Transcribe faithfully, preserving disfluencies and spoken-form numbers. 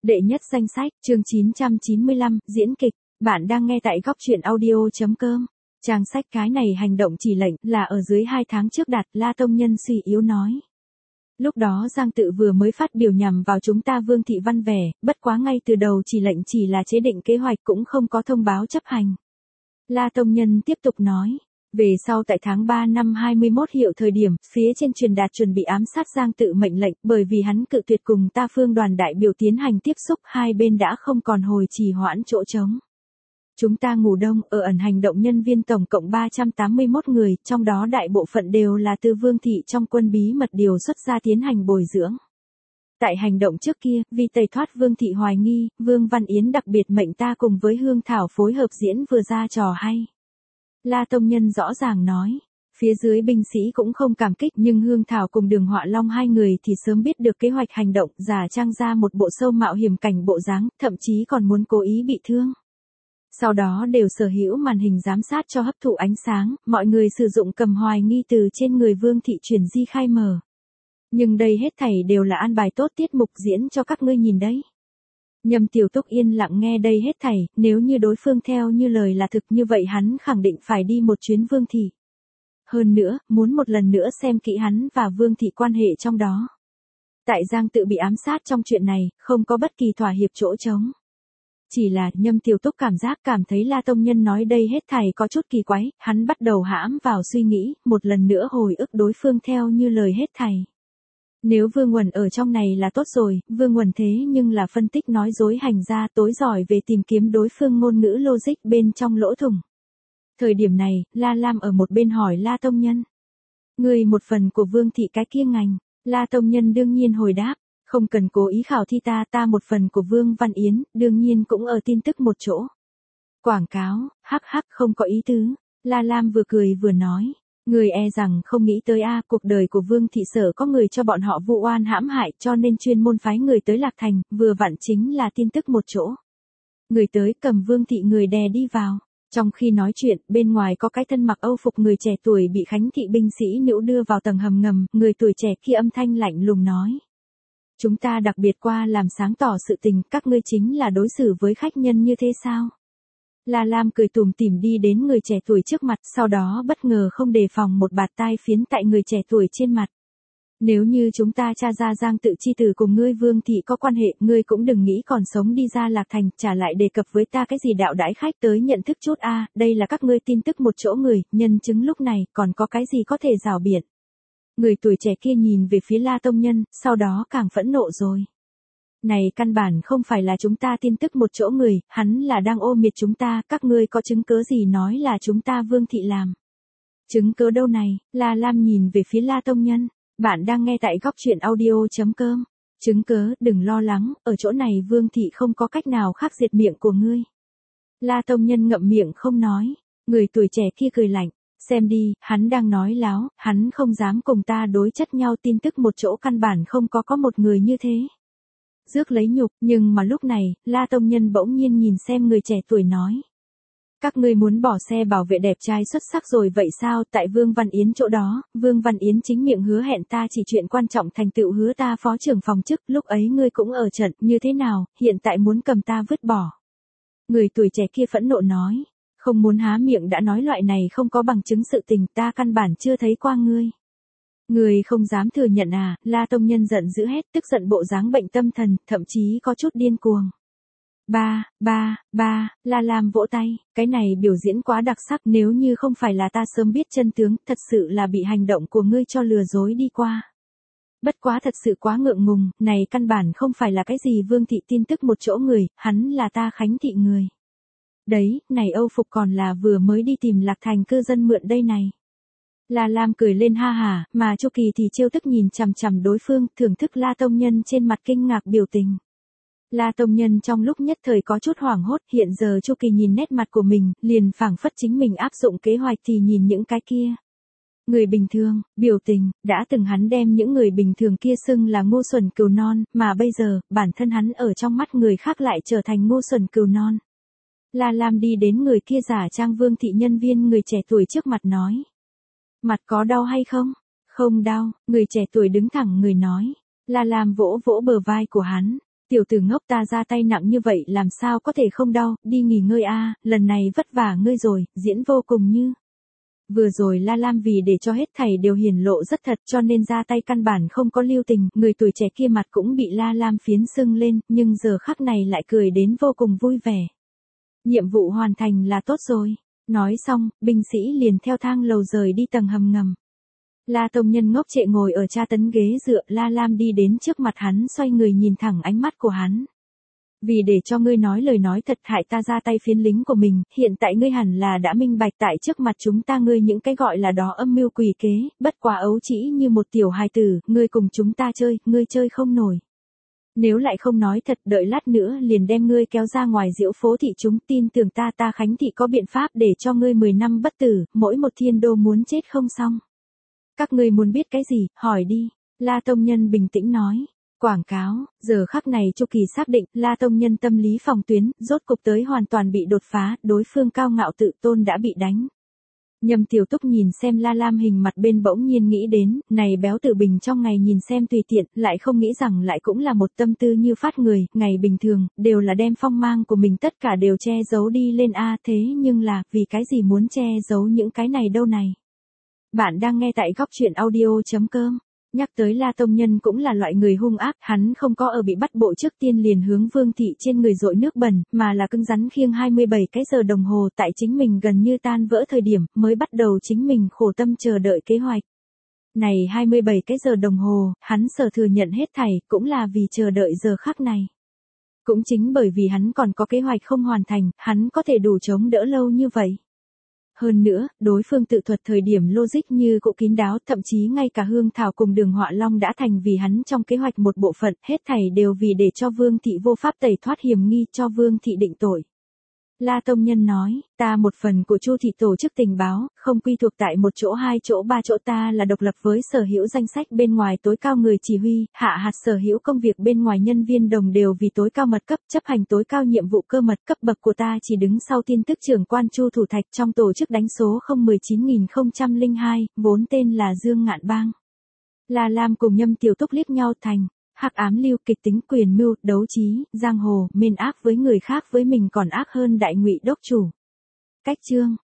Đệ nhất danh sách, chương chín trăm chín mươi lăm, diễn kịch. Bạn đang nghe tại góc truyện audio chấm com. Trang sách cái này hành động chỉ lệnh là ở dưới hai tháng trước đạt, La Tông Nhân suy yếu nói. Lúc đó Giang Tự vừa mới phát biểu nhằm vào chúng ta Vương Thị Văn vẻ, bất quá ngay từ đầu chỉ lệnh chỉ là chế định kế hoạch cũng không có thông báo chấp hành. La Tông Nhân tiếp tục nói. Về sau tại tháng ba năm hai mươi mốt hiệu thời điểm, phía trên truyền đạt chuẩn bị ám sát Giang Tự mệnh lệnh, bởi vì hắn cự tuyệt cùng ta phương đoàn đại biểu tiến hành tiếp xúc, hai bên đã không còn hồi trì hoãn chỗ trống. Chúng ta ngủ đông, ở ẩn hành động nhân viên tổng cộng ba trăm tám mươi mốt người, trong đó đại bộ phận đều là từ Vương Thị trong quân bí mật điều xuất ra tiến hành bồi dưỡng. Tại hành động trước kia, vì tẩy thoát Vương Thị hoài nghi, Vương Văn Yến đặc biệt mệnh ta cùng với Hương Thảo phối hợp diễn vừa ra trò hay. La Tông Nhân rõ ràng nói, phía dưới binh sĩ cũng không cảm kích nhưng Hương Thảo cùng Đường Họa Long hai người thì sớm biết được kế hoạch hành động, giả trang ra một bộ sâu mạo hiểm cảnh bộ dáng, thậm chí còn muốn cố ý bị thương. Sau đó đều sở hữu màn hình giám sát cho hấp thụ ánh sáng, mọi người sử dụng cầm hoài nghi từ trên người Vương Thị truyền di khai mở. Nhưng đây hết thảy đều là an bài tốt tiết mục diễn cho các ngươi nhìn đấy. Nhâm Tiểu Túc yên lặng nghe đây hết thảy, nếu như đối phương theo như lời là thực như vậy hắn khẳng định phải đi một chuyến Vương Thị. Hơn nữa, muốn một lần nữa xem kỹ hắn và Vương Thị quan hệ trong đó. Tại Giang Tự bị ám sát trong chuyện này, không có bất kỳ thỏa hiệp chỗ trống. Chỉ là Nhâm Tiểu Túc cảm giác cảm thấy La Tông Nhân nói đây hết thảy có chút kỳ quái, hắn bắt đầu hãm vào suy nghĩ, một lần nữa hồi ức đối phương theo như lời hết thảy. Nếu Vương Uẩn ở trong này là tốt rồi, Vương Uẩn thế nhưng là phân tích nói dối hành ra tối giỏi về tìm kiếm đối phương ngôn ngữ logic bên trong lỗ thủng. Thời điểm này, La Lam ở một bên hỏi La Tông Nhân. Người một phần của Vương Thị cái kia ngành, La Tông Nhân đương nhiên hồi đáp, không cần cố ý khảo thi ta ta một phần của Vương Văn Yến, đương nhiên cũng ở tin tức một chỗ. Quảng cáo, hắc hắc không có ý tứ, La Lam vừa cười vừa nói. Người e rằng không nghĩ tới a cuộc đời của Vương Thị sở có người cho bọn họ vu oan hãm hại cho nên chuyên môn phái người tới Lạc Thành, vừa vặn chính là tin tức một chỗ. Người tới cầm Vương Thị người đè đi vào. Trong khi nói chuyện, bên ngoài có cái thân mặc âu phục người trẻ tuổi bị Khánh Thị binh sĩ nữ đưa vào tầng hầm ngầm, người tuổi trẻ kia âm thanh lạnh lùng nói. Chúng ta đặc biệt qua làm sáng tỏ sự tình, các ngươi chính là đối xử với khách nhân như thế sao? La Lam cười tủm tỉm đi đến người trẻ tuổi trước mặt, sau đó bất ngờ không đề phòng một bạt tai phiến tại người trẻ tuổi trên mặt. Nếu như chúng ta tra ra Giang Tự chi tử cùng ngươi Vương Thị có quan hệ, ngươi cũng đừng nghĩ còn sống đi ra Lạc Thành, trả lại đề cập với ta cái gì đạo đãi khách tới nhận thức chút a, đây là các ngươi tin tức một chỗ người, nhân chứng lúc này, còn có cái gì có thể rào biện. Người tuổi trẻ kia nhìn về phía La Tông Nhân, sau đó càng phẫn nộ rồi. Này căn bản không phải là chúng ta tin tức một chỗ người, hắn là đang ô miệt chúng ta, các ngươi có chứng cứ gì nói là chúng ta Vương Thị làm. Chứng cứ đâu này, La Lam nhìn về phía La Tông Nhân, bạn đang nghe tại góc truyện audio chấm com. Chứng cứ, đừng lo lắng, ở chỗ này Vương Thị không có cách nào khác diệt miệng của ngươi. La Tông Nhân ngậm miệng không nói, người tuổi trẻ kia cười lạnh. Xem đi, hắn đang nói láo, hắn không dám cùng ta đối chất nhau tin tức một chỗ căn bản không có có một người như thế. Rước lấy nhục, nhưng mà lúc này, La Tông Nhân bỗng nhiên nhìn xem người trẻ tuổi nói. Các ngươi muốn bỏ xe bảo vệ đẹp trai xuất sắc rồi vậy sao, tại Vương Văn Yến chỗ đó, Vương Văn Yến chính miệng hứa hẹn ta chỉ chuyện quan trọng thành tựu hứa ta phó trưởng phòng chức, lúc ấy ngươi cũng ở trận, như thế nào, hiện tại muốn cầm ta vứt bỏ. Người tuổi trẻ kia phẫn nộ nói. Không muốn há miệng đã nói loại này không có bằng chứng sự tình ta căn bản chưa thấy qua ngươi. Ngươi không dám thừa nhận à, La Tông Nhân giận dữ hét tức giận bộ dáng bệnh tâm thần, thậm chí có chút điên cuồng. Ba, ba, ba, La Lam vỗ tay, cái này biểu diễn quá đặc sắc nếu như không phải là ta sớm biết chân tướng, thật sự là bị hành động của ngươi cho lừa dối đi qua. Bất quá thật sự quá ngượng ngùng, này căn bản không phải là cái gì Vương Thị tin tức một chỗ người, hắn là ta Khánh Thị người. Đấy, này âu phục còn là vừa mới đi tìm Lạc Thành cư dân mượn đây này. La Lam cười lên ha hà, mà Chu Kỳ thì trêu tức nhìn chằm chằm đối phương, thưởng thức La Tông Nhân trên mặt kinh ngạc biểu tình. La Tông Nhân trong lúc nhất thời có chút hoảng hốt, hiện giờ Chu Kỳ nhìn nét mặt của mình, liền phảng phất chính mình áp dụng kế hoạch thì nhìn những cái kia. Người bình thường, biểu tình, đã từng hắn đem những người bình thường kia xưng là ngu xuẩn cừu non, mà bây giờ, bản thân hắn ở trong mắt người khác lại trở thành ngu xuẩn cừu non. La Lam đi đến người kia giả trang Vương Thị nhân viên người trẻ tuổi trước mặt nói. Mặt có đau hay không? Không đau, người trẻ tuổi đứng thẳng người nói. La Lam vỗ vỗ bờ vai của hắn. Tiểu tử ngốc, ta ra tay nặng như vậy làm sao có thể không đau, đi nghỉ ngơi a, lần này vất vả ngươi rồi, diễn vô cùng như. Vừa rồi La Lam vì để cho hết thảy đều hiển lộ rất thật cho nên ra tay căn bản không có lưu tình, người tuổi trẻ kia mặt cũng bị La Lam phiến sưng lên, nhưng giờ khắc này lại cười đến vô cùng vui vẻ. Nhiệm vụ hoàn thành là tốt rồi. Nói xong, binh sĩ liền theo thang lầu rời đi tầng hầm ngầm. La Tông Nhân ngốc trệ ngồi ở tra tấn ghế dựa, La Lam đi đến trước mặt hắn xoay người nhìn thẳng ánh mắt của hắn. Vì để cho ngươi nói lời nói thật hại ta ra tay phiến lính của mình, hiện tại ngươi hẳn là đã minh bạch tại trước mặt chúng ta ngươi những cái gọi là đó âm mưu quỷ kế, bất quá ấu trĩ như một tiểu hài tử, ngươi cùng chúng ta chơi, ngươi chơi không nổi. Nếu lại không nói thật đợi lát nữa liền đem ngươi kéo ra ngoài diễu phố thị chúng tin tưởng ta ta Khánh thị có biện pháp để cho ngươi mười năm bất tử, mỗi một thiên đô muốn chết không xong. Các ngươi muốn biết cái gì, hỏi đi, La Tông Nhân bình tĩnh nói. Quảng cáo, giờ khắc này Chu Kỳ xác định, La Tông Nhân tâm lý phòng tuyến, rốt cục tới hoàn toàn bị đột phá, đối phương cao ngạo tự tôn đã bị đánh. Nhâm Tiểu Túc nhìn xem La Lam hình mặt bên bỗng nhiên nghĩ đến, này béo tử bình trong ngày nhìn xem tùy tiện, lại không nghĩ rằng lại cũng là một tâm tư như phát người, ngày bình thường, đều là đem phong mang của mình tất cả đều che giấu đi lên a thế nhưng là, vì cái gì muốn che giấu những cái này đâu này. Bạn đang nghe tại góc truyện audio.com. Nhắc tới La Tông Nhân cũng là loại người hung ác, hắn không có ở bị bắt bộ trước tiên liền hướng Vương thị trên người dội nước bẩn, mà là cứng rắn khiêng hai mươi bảy cái giờ đồng hồ tại chính mình gần như tan vỡ thời điểm, mới bắt đầu chính mình khổ tâm chờ đợi kế hoạch. Này hai mươi bảy cái giờ đồng hồ, hắn sở thừa nhận hết thảy, cũng là vì chờ đợi giờ khắc này. Cũng chính bởi vì hắn còn có kế hoạch không hoàn thành, hắn có thể đủ chống đỡ lâu như vậy. Hơn nữa, đối phương tự thuật thời điểm logic như cụ kín đáo, thậm chí ngay cả Hương Thảo cùng Đường Họa Long đã thành vì hắn trong kế hoạch một bộ phận, hết thảy đều vì để cho Vương thị vô pháp tẩy thoát hiểm nghi cho Vương thị định tội. La Tông Nhân nói, ta một phần của Chu thị tổ chức tình báo, không quy thuộc tại một chỗ hai chỗ ba chỗ ta là độc lập với sở hữu danh sách bên ngoài tối cao người chỉ huy, hạ hạt sở hữu công việc bên ngoài nhân viên đồng đều vì tối cao mật cấp chấp hành tối cao nhiệm vụ cơ mật cấp bậc của ta chỉ đứng sau tin tức trưởng quan Chu Thủ Thạch trong tổ chức đánh số không một chín nghìn không trăm lẻ hai, vốn tên là Dương Ngạn Bang. La Lam cùng Nhâm Tiểu Túc liếc nhau thành. Hắc ám lưu kịch tính quyền mưu, đấu trí, giang hồ, mên ác với người khác với mình còn ác hơn đại ngụy đốc chủ. Cách chương